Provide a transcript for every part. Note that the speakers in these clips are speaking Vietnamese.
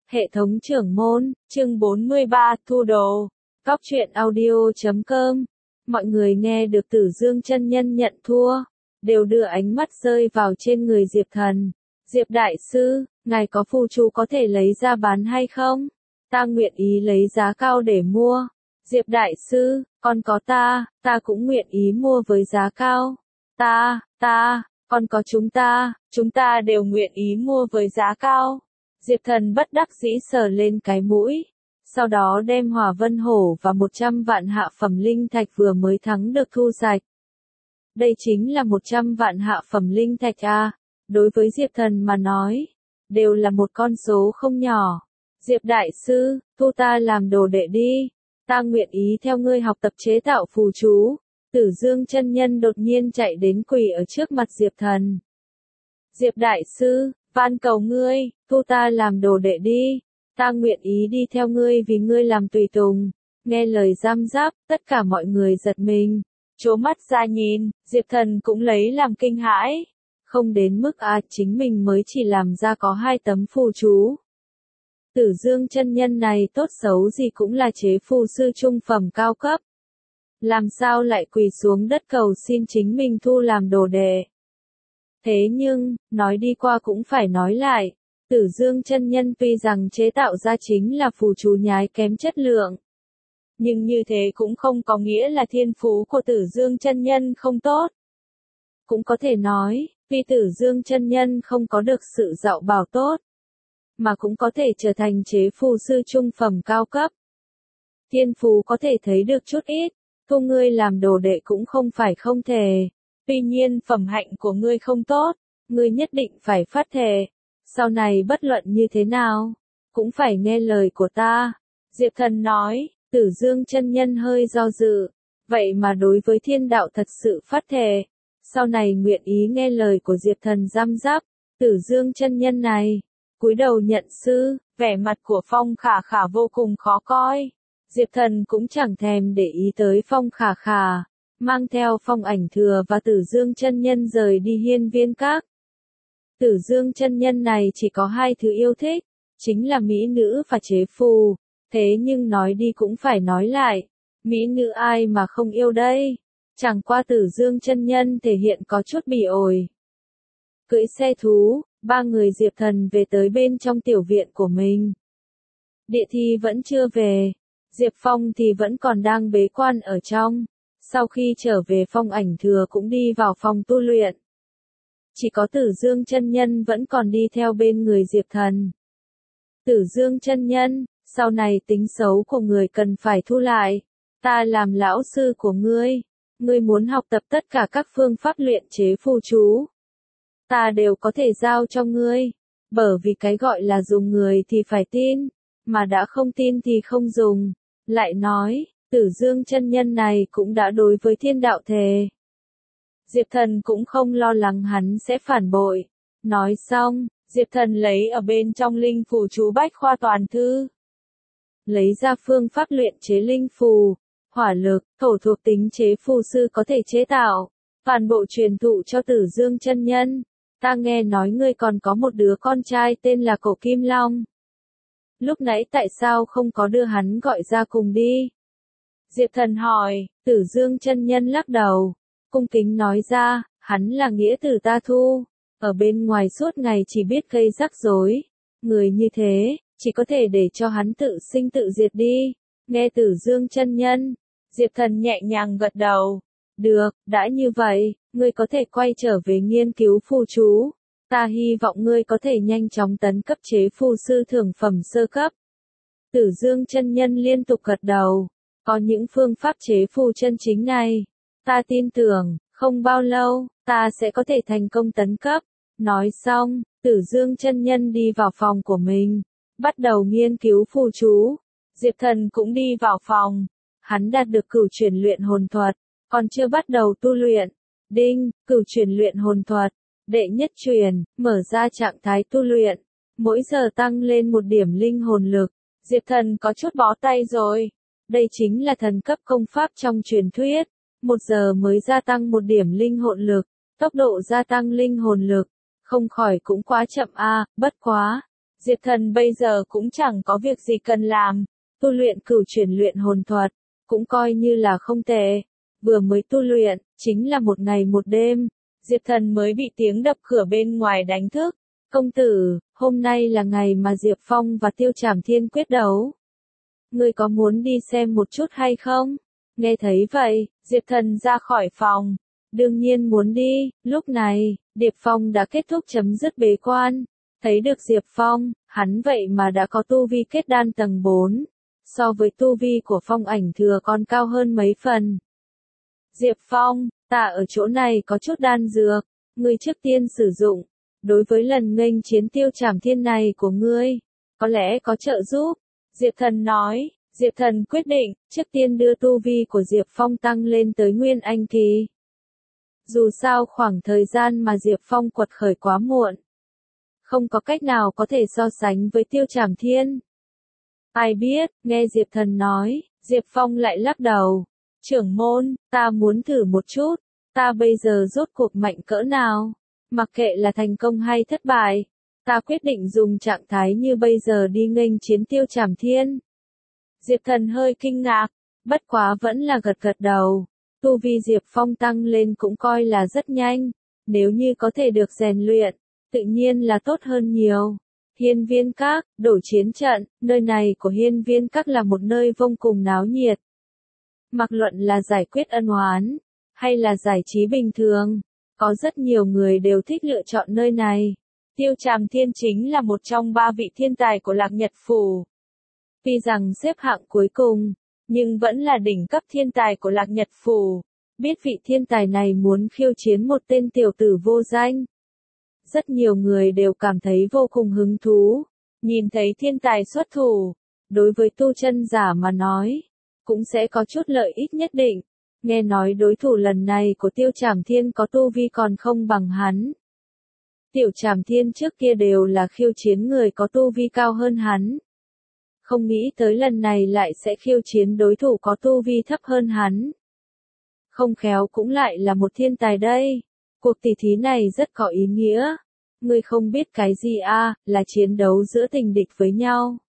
Hệ thống trưởng môn, chương 43, thu đồ. Cóc truyện audio.com. Mọi người nghe được Tử Dương chân nhân nhận thua, đều đưa ánh mắt rơi vào trên người Diệp Thần. Diệp đại sư, ngài có phù chú có thể lấy ra bán hay không? Ta nguyện ý lấy giá cao để mua. Diệp đại sư, còn có ta cũng nguyện ý mua với giá cao. Còn có chúng ta đều nguyện ý mua với giá cao. Diệp Thần bất đắc dĩ sờ lên cái mũi, sau đó đem Hỏa Vân Hổ và 100 vạn hạ phẩm linh thạch vừa mới thắng được thu sạch. Đây chính là 100 vạn hạ phẩm linh thạch à, đối với Diệp Thần mà nói, đều là một con số không nhỏ. Diệp đại sư, thu ta làm đồ đệ đi, ta nguyện ý theo ngươi học tập chế tạo phù chú. Tử Dương chân nhân đột nhiên chạy đến quỳ ở trước mặt Diệp Thần. Diệp đại sư, van cầu ngươi, thu ta làm đồ đệ đi, ta nguyện ý đi theo ngươi vì ngươi làm tùy tùng. Nghe lời giam giáp, tất cả mọi người giật mình, trố mắt ra nhìn, Diệp Thần cũng lấy làm kinh hãi. Không đến mức chính mình mới chỉ làm ra có 2 tấm phù chú. Tử Dương chân nhân này tốt xấu gì cũng là chế phù sư trung phẩm cao cấp. Làm sao lại quỳ xuống đất cầu xin chính mình thu làm đồ đệ? Thế nhưng, nói đi qua cũng phải nói lại, Tử Dương chân nhân tuy rằng chế tạo ra chính là phù chú nhái kém chất lượng, nhưng như thế cũng không có nghĩa là thiên phú của Tử Dương chân nhân không tốt. Cũng có thể nói, vì Tử Dương chân nhân không có được sự dạy bảo tốt, mà cũng có thể trở thành chế phù sư trung phẩm cao cấp. Thiên phú có thể thấy được chút ít, thu ngươi làm đồ đệ cũng không phải không thể. Tuy nhiên phẩm hạnh của ngươi không tốt, ngươi nhất định phải phát thề, sau này bất luận như thế nào, cũng phải nghe lời của ta. Diệp Thần nói. Tử Dương chân nhân hơi do dự, vậy mà đối với thiên đạo thật sự phát thề, sau này nguyện ý nghe lời của Diệp Thần giam giáp. Tử Dương chân nhân này, cúi đầu nhận sư, vẻ mặt của Phong Khả Khả vô cùng khó coi. Diệp Thần cũng chẳng thèm để ý tới Phong Khả Khả, mang theo Phong Ảnh Thừa và Tử Dương chân nhân rời đi Hiên Viên Các. Tử Dương chân nhân này chỉ có 2 thứ yêu thích, chính là mỹ nữ và chế phù. Thế nhưng nói đi cũng phải nói lại, mỹ nữ ai mà không yêu đây? Chẳng qua Tử Dương chân nhân thể hiện có chút bỉ ổi. Cưỡi xe thú, 3 người Diệp Thần về tới bên trong tiểu viện của mình. Địa Thi vẫn chưa về, Diệp Phong thì vẫn còn đang bế quan ở trong. Sau khi trở về Phong Ảnh Thừa cũng đi vào phòng tu luyện. Chỉ có Tử Dương chân nhân vẫn còn đi theo bên người Diệp Thần. Tử Dương chân nhân, sau này tính xấu của người cần phải thu lại. Ta làm lão sư của ngươi. Ngươi muốn học tập tất cả các phương pháp luyện chế phù chú, ta đều có thể giao cho ngươi. Bởi vì cái gọi là dùng người thì phải tin, mà đã không tin thì không dùng. Lại nói, Tử Dương chân nhân này cũng đã đối với thiên đạo thề. Diệp Thần cũng không lo lắng hắn sẽ phản bội. Nói xong, Diệp Thần lấy ở bên trong linh phù chú bách khoa toàn thư. Lấy ra phương pháp luyện chế linh phù, hỏa lực, thổ thuộc tính chế phù sư có thể chế tạo, toàn bộ truyền thụ cho Tử Dương chân nhân. Ta nghe nói ngươi còn có một đứa con trai tên là Cổ Kim Long. Lúc nãy tại sao không có đưa hắn gọi ra cùng đi? Diệp Thần hỏi. Tử Dương chân nhân lắc đầu, cung kính nói ra, hắn là nghĩa tử ta thu, ở bên ngoài suốt ngày chỉ biết gây rắc rối. Người như thế, chỉ có thể để cho hắn tự sinh tự diệt đi. Nghe Tử Dương chân nhân, Diệp Thần nhẹ nhàng gật đầu. Được, đã như vậy, ngươi có thể quay trở về nghiên cứu phù chú. Ta hy vọng ngươi có thể nhanh chóng tấn cấp chế phù sư thượng phẩm sơ cấp. Tử Dương chân nhân liên tục gật đầu. Có những phương pháp chế phù chân chính này, ta tin tưởng, không bao lâu, ta sẽ có thể thành công tấn cấp. Nói xong, Tử Dương chân nhân đi vào phòng của mình, bắt đầu nghiên cứu phù chú. Diệp Thần cũng đi vào phòng. Hắn đạt được cửu chuyển luyện hồn thuật, còn chưa bắt đầu tu luyện. Đinh, cửu chuyển luyện hồn thuật, đệ nhất truyền, mở ra trạng thái tu luyện. Mỗi giờ tăng lên 1 điểm linh hồn lực. Diệp Thần có chút bó tay rồi. Đây chính là thần cấp công pháp trong truyền thuyết. 1 giờ mới gia tăng 1 điểm linh hồn lực. Tốc độ gia tăng linh hồn lực, không khỏi cũng quá chậm a, bất quá. Diệp Thần bây giờ cũng chẳng có việc gì cần làm, tu luyện cửu chuyển luyện hồn thuật, cũng coi như là không tệ. Vừa mới tu luyện, chính là một ngày một đêm, Diệp Thần mới bị tiếng đập cửa bên ngoài đánh thức. Công tử, hôm nay là ngày mà Diệp Phong và Tiêu Trảm Thiên quyết đấu. Ngươi có muốn đi xem một chút hay không? Nghe thấy vậy, Diệp Thần ra khỏi phòng. Đương nhiên muốn đi, lúc này, Điệp Phong đã kết thúc chấm dứt bế quan. Thấy được Diệp Phong, hắn vậy mà đã có tu vi kết đan tầng 4. So với tu vi của Phong Ảnh Thừa còn cao hơn mấy phần. Diệp Phong, ta ở chỗ này có chút đan dược, ngươi trước tiên sử dụng. Đối với lần nghênh chiến Tiêu Trảm Thiên này của ngươi, có lẽ có trợ giúp. Diệp Thần nói, Diệp Thần quyết định, trước tiên đưa tu vi của Diệp Phong tăng lên tới Nguyên Anh Kỳ. Dù sao khoảng thời gian mà Diệp Phong quật khởi quá muộn. Không có cách nào có thể so sánh với Tiêu Trảm Thiên. Ai biết, nghe Diệp Thần nói, Diệp Phong lại lắc đầu. Trưởng môn, ta muốn thử một chút, ta bây giờ rốt cuộc mạnh cỡ nào? Mặc kệ là thành công hay thất bại, ta quyết định dùng trạng thái như bây giờ đi nghênh chiến Tiêu Trảm Thiên. Diệp Thần hơi kinh ngạc, bất quá vẫn là gật gật đầu. Tu vi Diệp Phong tăng lên cũng coi là rất nhanh, nếu như có thể được rèn luyện, tự nhiên là tốt hơn nhiều. Hiên Viên Các, đổi chiến trận, nơi này của Hiên Viên Các là một nơi vô cùng náo nhiệt. Mặc luận là giải quyết ân oán, hay là giải trí bình thường, có rất nhiều người đều thích lựa chọn nơi này. Tiêu Trảm Thiên chính là một trong 3 vị thiên tài của Lạc Nhật Phủ. Tuy rằng xếp hạng cuối cùng, nhưng vẫn là đỉnh cấp thiên tài của Lạc Nhật Phủ. Biết vị thiên tài này muốn khiêu chiến một tên tiểu tử vô danh. Rất nhiều người đều cảm thấy vô cùng hứng thú. Nhìn thấy thiên tài xuất thủ, đối với tu chân giả mà nói, cũng sẽ có chút lợi ích nhất định. Nghe nói đối thủ lần này của Tiêu Trảm Thiên có tu vi còn không bằng hắn. Tiêu Trảm Thiên trước kia đều là khiêu chiến người có tu vi cao hơn hắn. Không nghĩ tới lần này lại sẽ khiêu chiến đối thủ có tu vi thấp hơn hắn. Không khéo cũng lại là một thiên tài đây. Cuộc tỷ thí này rất có ý nghĩa. Ngươi không biết cái gì à, là chiến đấu giữa tình địch với nhau.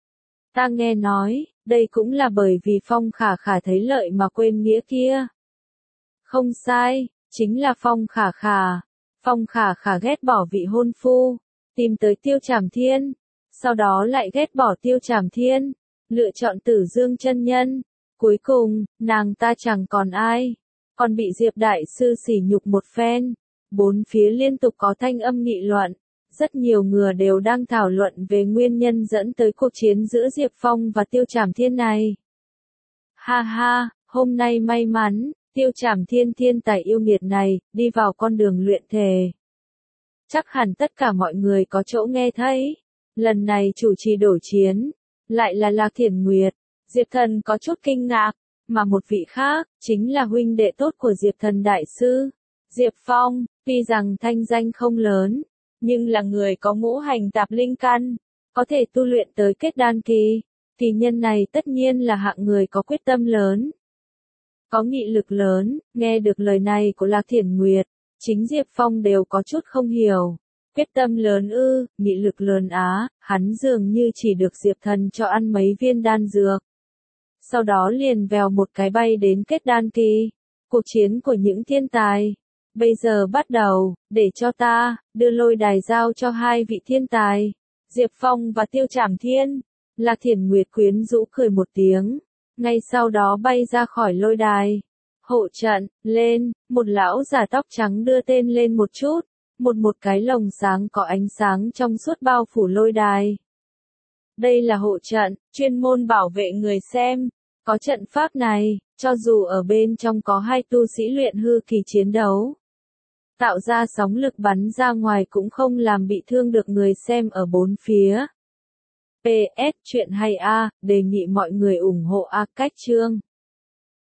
Ta nghe nói, đây cũng là bởi vì Phong Khả Khả thấy lợi mà quên nghĩa kia. Không sai, chính là Phong Khả Khả. Phong Khả Khả ghét bỏ vị hôn phu, tìm tới Tiêu Trảm Thiên, sau đó lại ghét bỏ Tiêu Trảm Thiên, lựa chọn Tử Dương chân nhân. Cuối cùng, nàng ta chẳng còn ai, còn bị Diệp Đại Sư sỉ nhục một phen. Bốn phía liên tục có thanh âm nghị luận. Rất nhiều người đều đang thảo luận về nguyên nhân dẫn tới cuộc chiến giữa Diệp Phong và Tiêu Trảm Thiên này. Ha ha, hôm nay may mắn, Tiêu Trảm Thiên thiên tài yêu nghiệt này, đi vào con đường luyện thể. Chắc hẳn tất cả mọi người có chỗ nghe thấy. Lần này chủ trì đổi chiến, lại là Lạc Thiển Nguyệt. Diệp Thần có chút kinh ngạc, mà một vị khác, chính là huynh đệ tốt của Diệp Thần Đại Sư. Diệp Phong, tuy rằng thanh danh không lớn, nhưng là người có ngũ hành tạp linh căn, có thể tu luyện tới kết đan kỳ, thì nhân này tất nhiên là hạng người có quyết tâm lớn. Có nghị lực lớn, nghe được lời này của Lạc Thiển Nguyệt, chính Diệp Phong đều có chút không hiểu. Quyết tâm lớn ư, nghị lực lớn á, hắn dường như chỉ được Diệp Thần cho ăn mấy viên đan dược. Sau đó liền vèo một cái bay đến kết đan kỳ. Cuộc chiến của những thiên tài. Bây giờ bắt đầu, để cho ta, đưa lôi đài giao cho 2 vị thiên tài. Diệp Phong và Tiêu Trảm Thiên. Lạc Thiển Nguyệt quyến rũ cười một tiếng. Ngay sau đó bay ra khỏi lôi đài. Hộ trận, lên, một lão già tóc trắng đưa tên lên một chút. Một cái lồng sáng có ánh sáng trong suốt bao phủ lôi đài. Đây là hộ trận, chuyên môn bảo vệ người xem. Có trận pháp này, cho dù ở bên trong có 2 tu sĩ luyện hư kỳ chiến đấu, tạo ra sóng lực bắn ra ngoài cũng không làm bị thương được người xem ở bốn phía. PS, chuyện hay a, đề nghị mọi người ủng hộ a cách chương.